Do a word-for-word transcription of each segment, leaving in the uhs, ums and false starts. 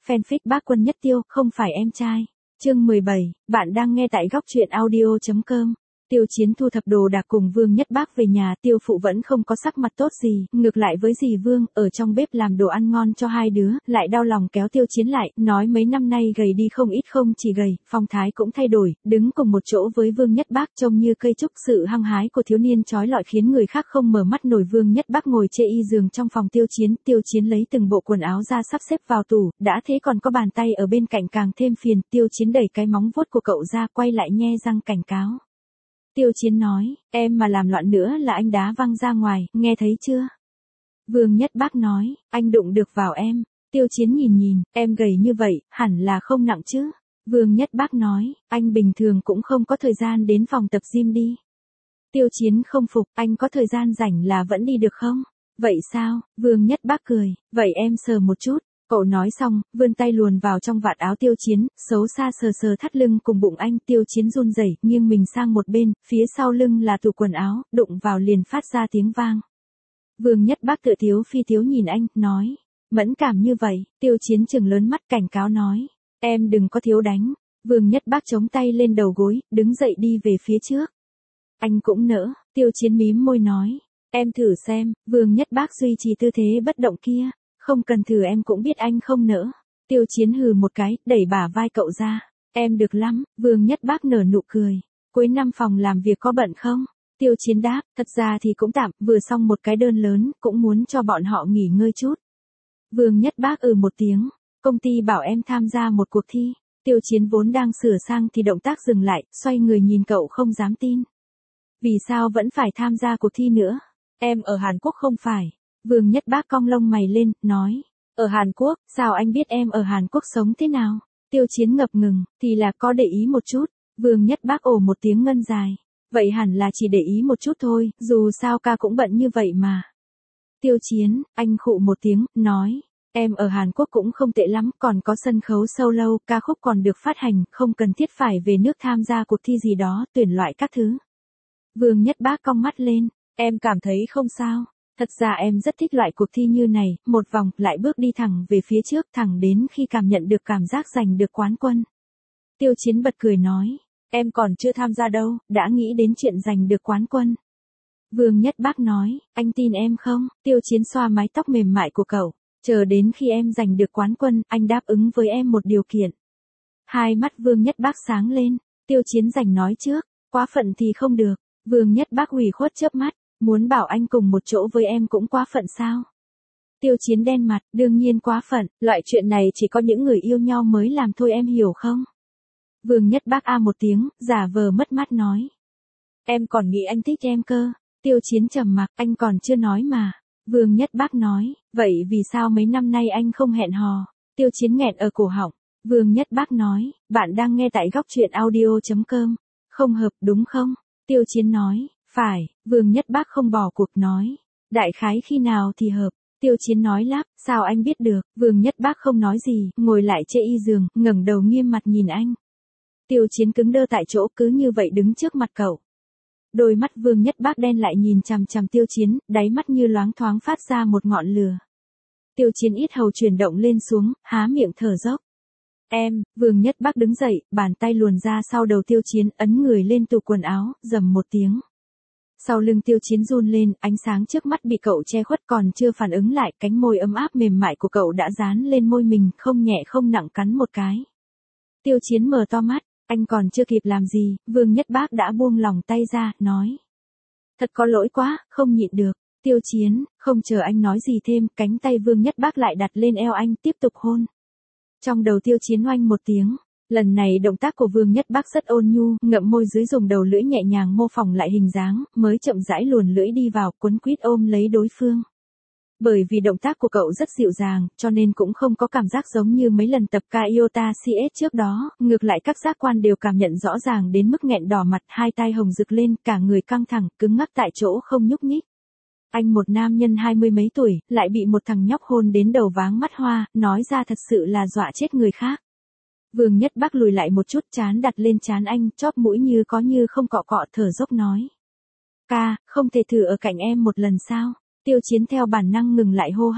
Fanfic Bác Quân Nhất Tiêu, không phải em trai. Chương mười bảy, bạn đang nghe tại góc truyện audio chấm com. Tiêu Chiến thu thập đồ đạc cùng Vương Nhất Bác về nhà, Tiêu phụ vẫn không có sắc mặt tốt gì, ngược lại với dì Vương, ở trong bếp làm đồ ăn ngon cho hai đứa, lại đau lòng kéo Tiêu Chiến lại, nói mấy năm nay gầy đi không ít, không chỉ gầy, phong thái cũng thay đổi, đứng cùng một chỗ với Vương Nhất Bác trông như cây trúc. Sự hăng hái của thiếu niên chói lọi khiến người khác không mở mắt nổi. Vương Nhất Bác ngồi chê y giường trong phòng Tiêu Chiến, Tiêu Chiến lấy từng bộ quần áo ra sắp xếp vào tủ, đã thế còn có bàn tay ở bên cạnh càng thêm phiền. Tiêu Chiến đẩy cái móng vuốt của cậu ra, quay lại nhe răng cảnh cáo. Tiêu Chiến nói, em mà làm loạn nữa là anh đá văng ra ngoài, nghe thấy chưa? Vương Nhất Bác nói, anh đụng được vào em. Tiêu Chiến nhìn nhìn, em gầy như vậy, hẳn là không nặng chứ? Vương Nhất Bác nói, anh bình thường cũng không có thời gian đến phòng tập gym đi. Tiêu Chiến không phục, anh có thời gian rảnh là vẫn đi được không? Vậy sao? Vương Nhất Bác cười, vậy em sờ một chút. Cậu nói xong, vươn tay luồn vào trong vạt áo Tiêu Chiến, xấu xa sờ sờ thắt lưng cùng bụng anh. Tiêu Chiến run rẩy, nghiêng mình sang một bên, phía sau lưng là tủ quần áo, đụng vào liền phát ra tiếng vang. Vương Nhất Bác tự tiếu phi tiếu nhìn anh, nói, mẫn cảm như vậy. Tiêu Chiến trừng lớn mắt cảnh cáo nói, em đừng có thiếu đánh. Vương Nhất Bác chống tay lên đầu gối, đứng dậy đi về phía trước. Anh cũng nỡ. Tiêu Chiến mím môi nói, em thử xem. Vương Nhất Bác duy trì tư thế bất động kia. Không cần thử em cũng biết anh không nỡ. Tiêu Chiến hừ một cái, đẩy bả vai cậu ra. Em được lắm. Vương Nhất Bác nở nụ cười. Cuối năm phòng làm việc có bận không? Tiêu Chiến đáp, thật ra thì cũng tạm, vừa xong một cái đơn lớn, cũng muốn cho bọn họ nghỉ ngơi chút. Vương Nhất Bác ừ một tiếng. Công ty bảo em tham gia một cuộc thi. Tiêu Chiến vốn đang sửa sang thì động tác dừng lại, xoay người nhìn cậu không dám tin. Vì sao vẫn phải tham gia cuộc thi nữa? Em ở Hàn Quốc không phải? Vương Nhất Bác cong lông mày lên, nói, ở Hàn Quốc, sao anh biết em ở Hàn Quốc sống thế nào? Tiêu Chiến ngập ngừng, thì là có để ý một chút. Vương Nhất Bác ồ một tiếng ngân dài. Vậy hẳn là chỉ để ý một chút thôi, dù sao ca cũng bận như vậy mà. Tiêu Chiến, anh khụ một tiếng, nói, em ở Hàn Quốc cũng không tệ lắm, còn có sân khấu solo, ca khúc còn được phát hành, không cần thiết phải về nước tham gia cuộc thi gì đó, tuyển loại các thứ. Vương Nhất Bác cong mắt lên, em cảm thấy không sao. Thật ra em rất thích loại cuộc thi như này, một vòng, lại bước đi thẳng về phía trước, thẳng đến khi cảm nhận được cảm giác giành được quán quân. Tiêu Chiến bật cười nói, em còn chưa tham gia đâu, đã nghĩ đến chuyện giành được quán quân. Vương Nhất Bác nói, anh tin em không? Tiêu Chiến xoa mái tóc mềm mại của cậu, chờ đến khi em giành được quán quân, anh đáp ứng với em một điều kiện. Hai mắt Vương Nhất Bác sáng lên, Tiêu Chiến giành nói trước, quá phận thì không được. Vương Nhất Bác ủy khuất chớp mắt. Muốn bảo anh cùng một chỗ với em cũng quá phận sao? Tiêu Chiến đen mặt, đương nhiên quá phận, loại chuyện này chỉ có những người yêu nhau mới làm thôi, em hiểu không? Vương Nhất Bác a một tiếng, giả vờ mất mát nói. Em còn nghĩ anh thích em cơ. Tiêu Chiến trầm mặc, anh còn chưa nói mà. Vương Nhất Bác nói, vậy vì sao mấy năm nay anh không hẹn hò? Tiêu Chiến nghẹn ở cổ họng. Vương Nhất Bác nói, bạn đang nghe tại góc truyện audio chấm com. Không hợp đúng không? Tiêu Chiến nói. Phải. Vương Nhất Bác không bỏ cuộc nói. Đại khái khi nào thì hợp? Tiêu Chiến nói lắp, sao anh biết được? Vương Nhất Bác không nói gì, ngồi lại chê y giường, ngẩng đầu nghiêm mặt nhìn anh. Tiêu Chiến cứng đơ tại chỗ, cứ như vậy đứng trước mặt cậu. Đôi mắt Vương Nhất Bác đen lại nhìn chằm chằm Tiêu Chiến, đáy mắt như loáng thoáng phát ra một ngọn lửa. Tiêu Chiến yết hầu chuyển động lên xuống, há miệng thở dốc. Em, Vương Nhất Bác đứng dậy, bàn tay luồn ra sau đầu Tiêu Chiến, ấn người lên tủ quần áo, rầm một tiếng. Sau lưng Tiêu Chiến run lên, ánh sáng trước mắt bị cậu che khuất, còn chưa phản ứng lại, cánh môi ấm áp mềm mại của cậu đã dán lên môi mình, không nhẹ không nặng cắn một cái. Tiêu Chiến mở to mắt, anh còn chưa kịp làm gì, Vương Nhất Bác đã buông lòng tay ra, nói. Thật có lỗi quá, không nhịn được. Tiêu Chiến, không chờ anh nói gì thêm, cánh tay Vương Nhất Bác lại đặt lên eo anh, tiếp tục hôn. Trong đầu Tiêu Chiến oanh một tiếng. Lần này động tác của Vương Nhất Bác rất ôn nhu, ngậm môi dưới dùng đầu lưỡi nhẹ nhàng mô phỏng lại hình dáng, mới chậm rãi luồn lưỡi đi vào, quấn quýt ôm lấy đối phương. Bởi vì động tác của cậu rất dịu dàng, cho nên cũng không có cảm giác giống như mấy lần tập ca Iota xê ét trước đó, ngược lại các giác quan đều cảm nhận rõ ràng đến mức nghẹn đỏ mặt, hai tai hồng rực lên, cả người căng thẳng, cứng ngắc tại chỗ không nhúc nhích. Anh một nam nhân hai mươi mấy tuổi, lại bị một thằng nhóc hôn đến đầu váng mắt hoa, nói ra thật sự là dọa chết người khác. Vương Nhất Bác lùi lại một chút, trán đặt lên trán anh, chóp mũi như có như không cọ cọ, thở dốc nói. Ca, không thể thử ở cạnh em một lần sao? Tiêu Chiến theo bản năng ngừng lại hô hấp.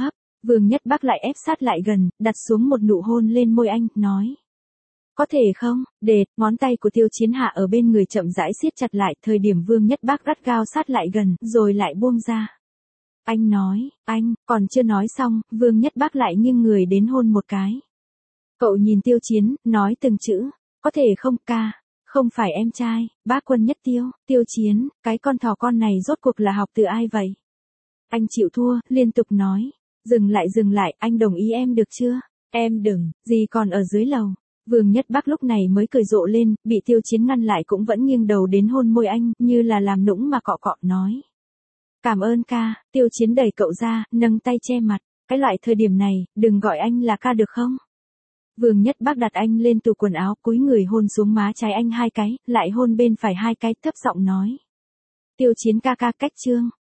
Vương Nhất Bắc lại ép sát lại gần, đặt xuống một nụ hôn lên môi anh, nói. Có thể không, đệt, ngón tay của Tiêu Chiến hạ ở bên người chậm rãi siết chặt lại, thời điểm Vương Nhất Bắc gắt gao sát lại gần, rồi lại buông ra. Anh nói, anh, còn chưa nói xong, Vương Nhất Bắc lại nghiêng người đến hôn một cái. Cậu nhìn Tiêu Chiến, nói từng chữ, có thể không ca, không phải em trai, bác Quân Nhất Tiêu, Tiêu Chiến, cái con thỏ con này rốt cuộc là học từ ai vậy? Anh chịu thua, liên tục nói, dừng lại dừng lại, anh đồng ý em được chưa? Em đừng, gì còn ở dưới lầu. Vương Nhất Bắc lúc này mới cười rộ lên, bị Tiêu Chiến ngăn lại cũng vẫn nghiêng đầu đến hôn môi anh, như là làm nũng mà cọ cọ nói. Cảm ơn ca, Tiêu Chiến đẩy cậu ra, nâng tay che mặt, cái loại thời điểm này, đừng gọi anh là ca được không? Vương Nhất Bắc đặt anh lên tủ quần áo, cúi người hôn xuống má trái anh hai cái, lại hôn bên phải hai cái, thấp giọng nói. Tiêu Chiến ca ca cách chương.